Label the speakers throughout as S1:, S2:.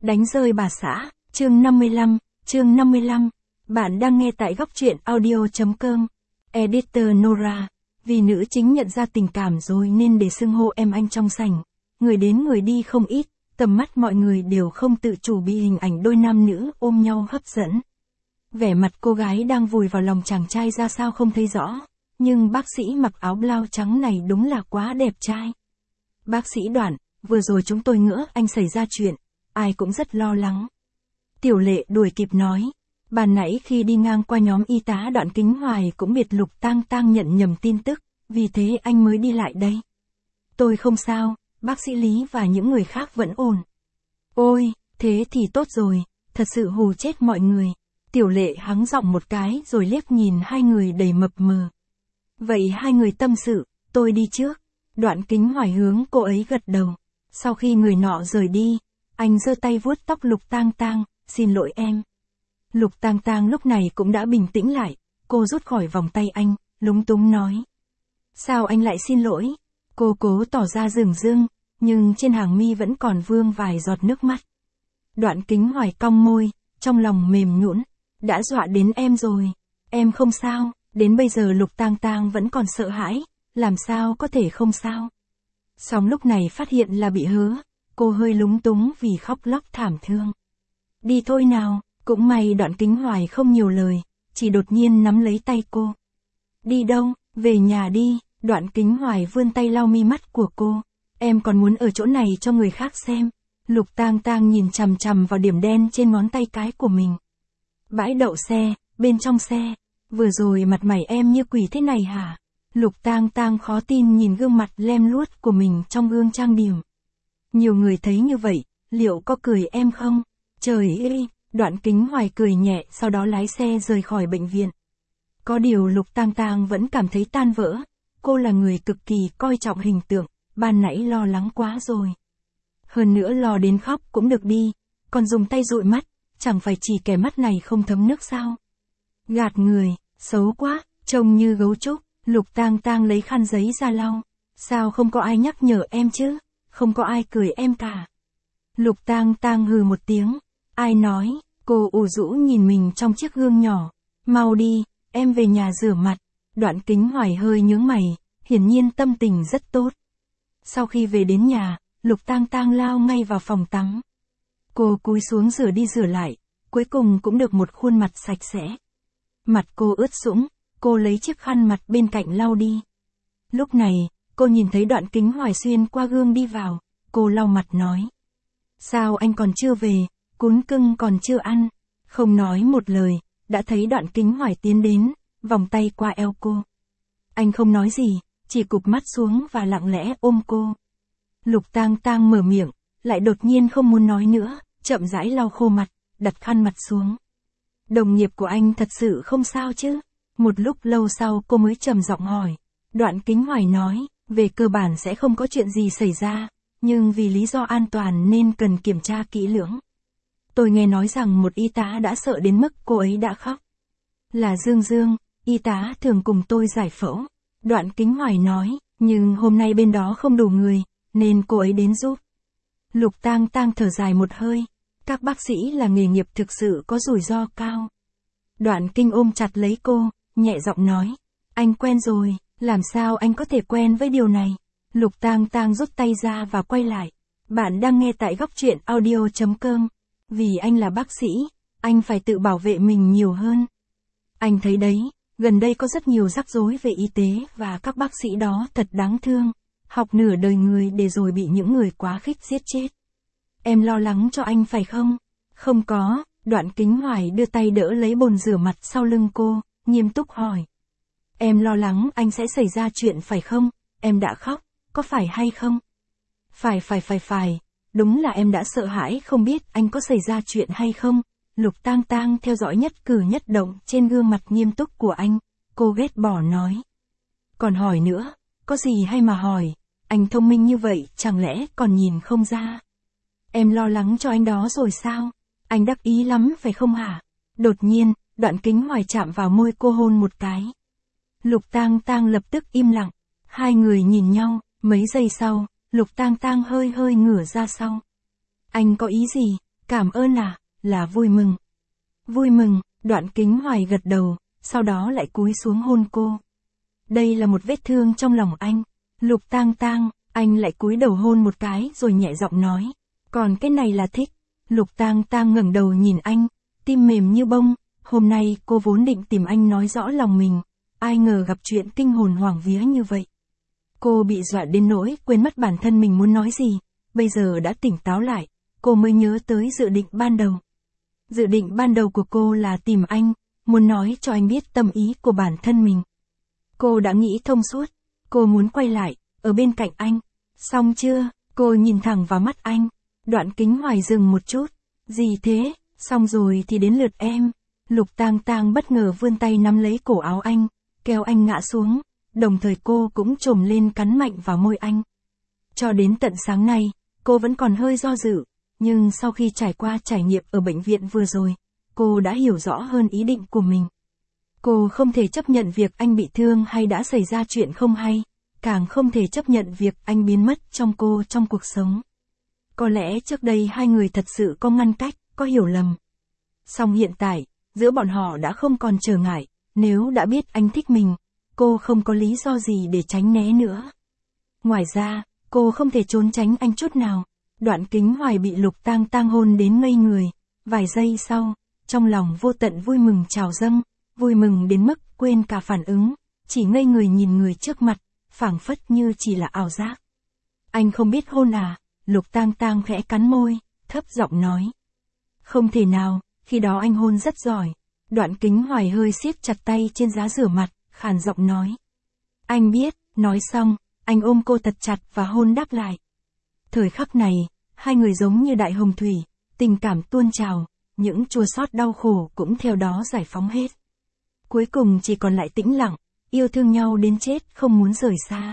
S1: Đánh rơi bà xã, chương 55. Bạn đang nghe tại góc truyện audio.com. Editor Nora. Vì nữ chính nhận ra tình cảm rồi nên để xưng hô em anh trong sảnh. Người đến người đi không ít, tầm mắt mọi người đều không tự chủ bị hình ảnh đôi nam nữ ôm nhau hấp dẫn. Vẻ mặt cô gái đang vùi vào lòng chàng trai ra sao không thấy rõ, nhưng bác sĩ mặc áo blau trắng này đúng là quá đẹp trai. Bác sĩ Đoạn, vừa rồi chúng tôi ngỡ anh xảy ra chuyện, ai cũng rất lo lắng. Tiểu Lệ đuổi kịp nói, ban nãy khi đi ngang qua nhóm y tá Đoạn Kính Hoài cũng biết Lục Tang Tang nhận nhầm tin tức, vì thế anh mới đi lại đây. Tôi không sao, bác sĩ Lý và những người khác vẫn ổn. Ôi, thế thì tốt rồi, thật sự hù chết mọi người. Tiểu Lệ hắng giọng một cái rồi liếc nhìn hai người đầy mập mờ. Vậy hai người tâm sự, tôi đi trước. Đoạn Kính Hoài hướng cô ấy gật đầu. Sau khi người nọ rời đi, anh giơ tay vuốt tóc Lục Tang Tang, xin lỗi em. Lục Tang Tang lúc này cũng đã bình tĩnh lại, cô rút khỏi vòng tay anh, lúng túng nói. Sao anh lại xin lỗi? Cô cố tỏ ra dửng dưng, nhưng trên hàng mi vẫn còn vương vài giọt nước mắt. Đoạn Kính Hoài cong môi, trong lòng mềm nhũn, đã dọa đến em rồi. Em không sao, đến bây giờ Lục Tang Tang vẫn còn sợ hãi, làm sao có thể không sao. Song lúc này phát hiện là bị hớ, cô hơi lúng túng vì khóc lóc thảm thương. Đi thôi nào, cũng may Đoạn Kính Hoài không nhiều lời, chỉ đột nhiên nắm lấy tay cô. Đi đâu, về nhà đi. Đoạn Kính Hoài vươn tay lau mi mắt của cô. Em còn muốn ở chỗ này cho người khác xem. Lục Tang Tang nhìn chằm chằm vào điểm đen trên ngón tay cái của mình. Bãi đậu xe, bên trong xe. Vừa rồi mặt mày em như quỷ thế này hả? Lục Tang Tang khó tin nhìn gương mặt lem luốt của mình trong gương trang điểm. Nhiều người thấy như vậy, liệu có cười em không? Trời ơi! Đoạn Kính Hoài cười nhẹ sau đó lái xe rời khỏi bệnh viện. Có điều Lục Tang Tang vẫn cảm thấy tan vỡ. Cô là người cực kỳ coi trọng hình tượng, ban nãy lo lắng quá rồi. Hơn nữa lo đến khóc cũng được đi, còn dùng tay dụi mắt, chẳng phải chỉ kẻ mắt này không thấm nước sao? Gạt người, xấu quá, trông như gấu trúc. Lục Tang Tang lấy khăn giấy ra lau. Sao không có ai nhắc nhở em chứ? Không có ai cười em cả. Lục Tang Tang hừ một tiếng. Ai nói? Cô ủ rũ nhìn mình trong chiếc gương nhỏ. Mau đi, em về nhà rửa mặt. Đoạn Kính Hoài hơi nhướng mày, hiển nhiên tâm tình rất tốt. Sau khi về đến nhà, Lục Tang Tang lao ngay vào phòng tắm. Cô cúi xuống rửa đi rửa lại, cuối cùng cũng được một khuôn mặt sạch sẽ. Mặt cô ướt sũng, cô lấy chiếc khăn mặt bên cạnh lau đi. Lúc này, cô nhìn thấy Đoạn Kính Hoài xuyên qua gương đi vào, cô lau mặt nói. Sao anh còn chưa về, cún cưng còn chưa ăn? Không nói một lời, đã thấy Đoạn Kính Hoài tiến đến, vòng tay qua eo cô. Anh không nói gì, chỉ cụp mắt xuống và lặng lẽ ôm cô. Lục Tang Tang mở miệng, lại đột nhiên không muốn nói nữa, chậm rãi lau khô mặt, đặt khăn mặt xuống. Đồng nghiệp của anh thật sự không sao chứ? Một lúc lâu sau cô mới trầm giọng hỏi. Đoạn Kính Hoài nói, về cơ bản sẽ không có chuyện gì xảy ra, nhưng vì lý do an toàn nên cần kiểm tra kỹ lưỡng. Tôi nghe nói rằng một y tá đã sợ đến mức cô ấy đã khóc. Là Dương Dương, y tá thường cùng tôi giải phẫu. Đoạn Kính Hoài nói, nhưng hôm nay bên đó không đủ người, nên cô ấy đến giúp. Lục Tang Tang thở dài một hơi. Các bác sĩ là nghề nghiệp thực sự có rủi ro cao. Đoạn Kinh ôm chặt lấy cô, nhẹ giọng nói. Anh quen rồi, làm sao anh có thể quen với điều này? Lục Tang Tang rút tay ra và quay lại. Bạn đang nghe tại góc truyện audio.com. Vì anh là bác sĩ, anh phải tự bảo vệ mình nhiều hơn. Anh thấy đấy, gần đây có rất nhiều rắc rối về y tế và các bác sĩ đó thật đáng thương. Học nửa đời người để rồi bị những người quá khích giết chết. Em lo lắng cho anh phải không? Không có. Đoạn Kính Hoài đưa tay đỡ lấy bồn rửa mặt sau lưng cô, nghiêm túc hỏi. Em lo lắng anh sẽ xảy ra chuyện phải không? Em đã khóc, có phải hay không? Phải. Đúng là em đã sợ hãi không biết anh có xảy ra chuyện hay không. Lục Tang Tang theo dõi nhất cử nhất động trên gương mặt nghiêm túc của anh, cô ghét bỏ nói. Còn hỏi nữa, có gì hay mà hỏi, anh thông minh như vậy chẳng lẽ còn nhìn không ra. Em lo lắng cho anh đó rồi sao? Anh đắc ý lắm phải không hả? Đột nhiên, Đoạn Kính Hoài chạm vào môi cô hôn một cái. Lục Tang Tang lập tức im lặng, hai người nhìn nhau, mấy giây sau, Lục Tang Tang hơi ngửa ra sau. Anh có ý gì? Cảm ơn à, là vui mừng. Vui mừng, Đoạn Kính Hoài gật đầu, sau đó lại cúi xuống hôn cô. Đây là một vết thương trong lòng anh. Lục Tang Tang, anh lại cúi đầu hôn một cái rồi nhẹ giọng nói. Còn cái này là thích. Lục Tang Tang ngẩng đầu nhìn anh, tim mềm như bông. Hôm nay cô vốn định tìm anh nói rõ lòng mình, ai ngờ gặp chuyện kinh hồn hoảng vía như vậy. Cô bị dọa đến nỗi quên mất bản thân mình muốn nói gì, bây giờ đã tỉnh táo lại, cô mới nhớ tới dự định ban đầu. Dự định ban đầu của cô là tìm anh, muốn nói cho anh biết tâm ý của bản thân mình. Cô đã nghĩ thông suốt, cô muốn quay lại, ở bên cạnh anh. Xong chưa? Cô nhìn thẳng vào mắt anh. Đoạn Kính Hoài dừng một chút. Gì thế? Xong rồi thì đến lượt em. Lục Tang Tang bất ngờ vươn tay nắm lấy cổ áo anh, kéo anh ngã xuống, đồng thời cô cũng chồm lên cắn mạnh vào môi anh. Cho đến tận sáng nay, cô vẫn còn hơi do dự, nhưng sau khi trải qua trải nghiệm ở bệnh viện vừa rồi, cô đã hiểu rõ hơn ý định của mình. Cô không thể chấp nhận việc anh bị thương hay đã xảy ra chuyện không hay, càng không thể chấp nhận việc anh biến mất trong cô trong cuộc sống. Có lẽ trước đây hai người thật sự có ngăn cách, có hiểu lầm. Song hiện tại, giữa bọn họ đã không còn trở ngại, nếu đã biết anh thích mình, cô không có lý do gì để tránh né nữa. Ngoài ra, cô không thể trốn tránh anh chút nào. Đoạn Kính Hoài bị Lục Tang Tang hôn đến ngây người, vài giây sau, trong lòng vô tận vui mừng trào dâng, vui mừng đến mức quên cả phản ứng, chỉ ngây người nhìn người trước mặt, phảng phất như chỉ là ảo giác. Anh không biết hôn à? Lục Tang Tang khẽ cắn môi, thấp giọng nói. Không thể nào, khi đó anh hôn rất giỏi. Đoạn Kính Hoài hơi siết chặt tay trên giá rửa mặt, khàn giọng nói. Anh biết, nói xong, anh ôm cô thật chặt và hôn đáp lại. Thời khắc này, hai người giống như đại hồng thủy, tình cảm tuôn trào, những chua xót đau khổ cũng theo đó giải phóng hết. Cuối cùng chỉ còn lại tĩnh lặng, yêu thương nhau đến chết không muốn rời xa.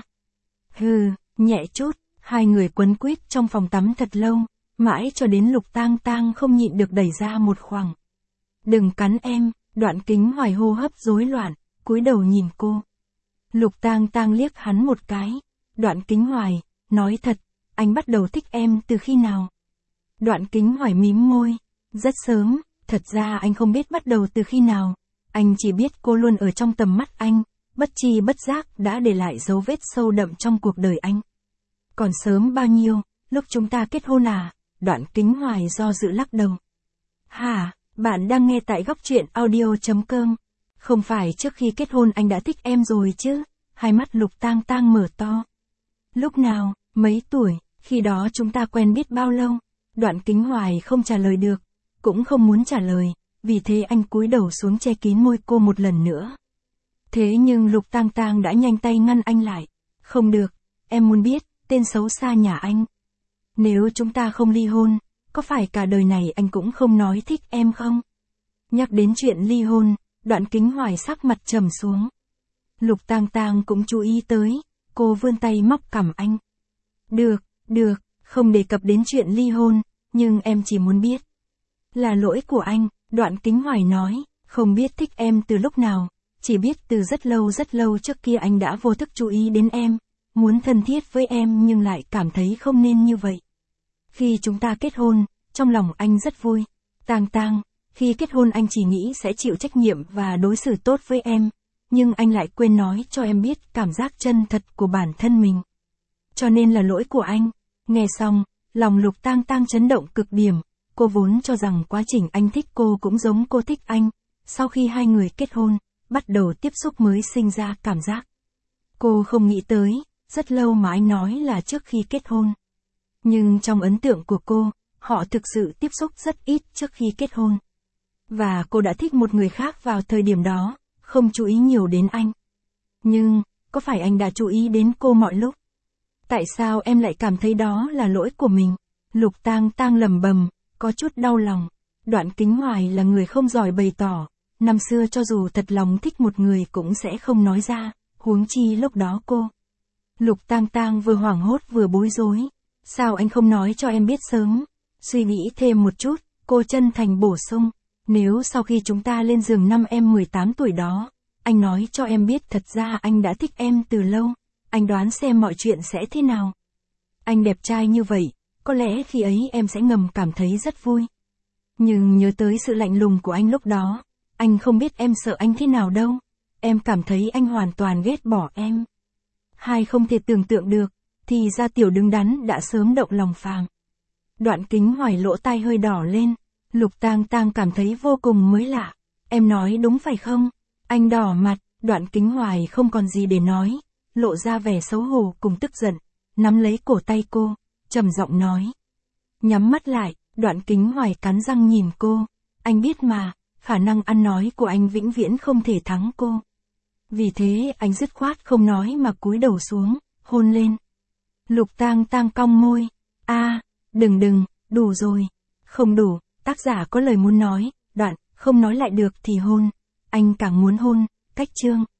S1: Hừ, nhẹ chút, hai người quấn quýt trong phòng tắm thật lâu, mãi cho đến Lục Tang Tang không nhịn được đẩy ra một khoảng. Đừng cắn em, Đoạn Kính Hoài hô hấp rối loạn, cúi đầu nhìn cô. Lục Tang Tang liếc hắn một cái. Đoạn Kính Hoài, nói thật, anh bắt đầu thích em từ khi nào? Đoạn Kính Hoài mím môi. Rất sớm, thật ra anh không biết bắt đầu từ khi nào. Anh chỉ biết cô luôn ở trong tầm mắt anh, bất tri bất giác đã để lại dấu vết sâu đậm trong cuộc đời anh. Còn sớm bao nhiêu, lúc chúng ta kết hôn à? Đoạn Kính Hoài do dự lắc đầu. Hả, bạn đang nghe tại góc truyện audio.com. Không phải trước khi kết hôn anh đã thích em rồi chứ? Hai mắt Lục Tang Tang mở to. Lúc nào, mấy tuổi, khi đó chúng ta quen biết bao lâu? Đoạn Kính Hoài không trả lời được, cũng không muốn trả lời, vì thế anh cúi đầu xuống che kín môi cô một lần nữa. Thế nhưng Lục Tang Tang đã nhanh tay ngăn anh lại. Không được, em muốn biết, tên xấu xa nhà anh. Nếu chúng ta không ly hôn, có phải cả đời này anh cũng không nói thích em không? Nhắc đến chuyện ly hôn, Đoạn Kính Hoài sắc mặt trầm xuống. Lục Tang Tang cũng chú ý tới, cô vươn tay móc cằm anh. Được, không đề cập đến chuyện ly hôn, nhưng em chỉ muốn biết. Là lỗi của anh, Đoạn Kính Hoài nói, không biết thích em từ lúc nào, chỉ biết từ rất lâu trước kia anh đã vô thức chú ý đến em, muốn thân thiết với em nhưng lại cảm thấy không nên như vậy. Khi chúng ta kết hôn, trong lòng anh rất vui. Tang Tang, khi kết hôn anh chỉ nghĩ sẽ chịu trách nhiệm và đối xử tốt với em, nhưng anh lại quên nói cho em biết cảm giác chân thật của bản thân mình. Cho nên là lỗi của anh. Nghe xong, lòng Lục Tang Tang chấn động cực điểm, cô vốn cho rằng quá trình anh thích cô cũng giống cô thích anh, sau khi hai người kết hôn, bắt đầu tiếp xúc mới sinh ra cảm giác. Cô không nghĩ tới, rất lâu mà anh nói là trước khi kết hôn. Nhưng trong ấn tượng của cô, họ thực sự tiếp xúc rất ít trước khi kết hôn. Và cô đã thích một người khác vào thời điểm đó, không chú ý nhiều đến anh. Nhưng, có phải anh đã chú ý đến cô mọi lúc? Tại sao em lại cảm thấy đó là lỗi của mình? Lục Tang Tang lẩm bẩm, có chút đau lòng. Đoạn Kính Hoài là người không giỏi bày tỏ, năm xưa cho dù thật lòng thích một người cũng sẽ không nói ra, huống chi lúc đó cô. Lục Tang Tang vừa hoảng hốt vừa bối rối. Sao anh không nói cho em biết sớm? Suy nghĩ thêm một chút, cô chân thành bổ sung. Nếu sau khi chúng ta lên giường năm em 18 tuổi đó, anh nói cho em biết thật ra anh đã thích em từ lâu, anh đoán xem mọi chuyện sẽ thế nào. Anh đẹp trai như vậy, có lẽ khi ấy em sẽ ngầm cảm thấy rất vui. Nhưng nhớ tới sự lạnh lùng của anh lúc đó, anh không biết em sợ anh thế nào đâu. Em cảm thấy anh hoàn toàn ghét bỏ em. Hai không thể tưởng tượng được, thì ra Tiểu đứng đắn đã sớm động lòng Phàm. Đoạn Kính Hoài lỗ tai hơi đỏ lên, Lục Tang Tang cảm thấy vô cùng mới lạ. Em nói đúng phải không? Anh đỏ mặt, Đoạn Kính Hoài không còn gì để nói, lộ ra vẻ xấu hổ cùng tức giận, nắm lấy cổ tay cô, trầm giọng nói. Nhắm mắt lại, Đoạn Kính Hoài cắn răng nhìn cô, anh biết mà, khả năng ăn nói của anh vĩnh viễn không thể thắng cô. Vì thế anh dứt khoát không nói mà cúi đầu xuống, hôn lên. Lục Tang Tang cong môi, đừng, đủ rồi. Không đủ, tác giả có lời muốn nói, Đoạn, không nói lại được thì hôn. Anh càng muốn hôn, cách chương.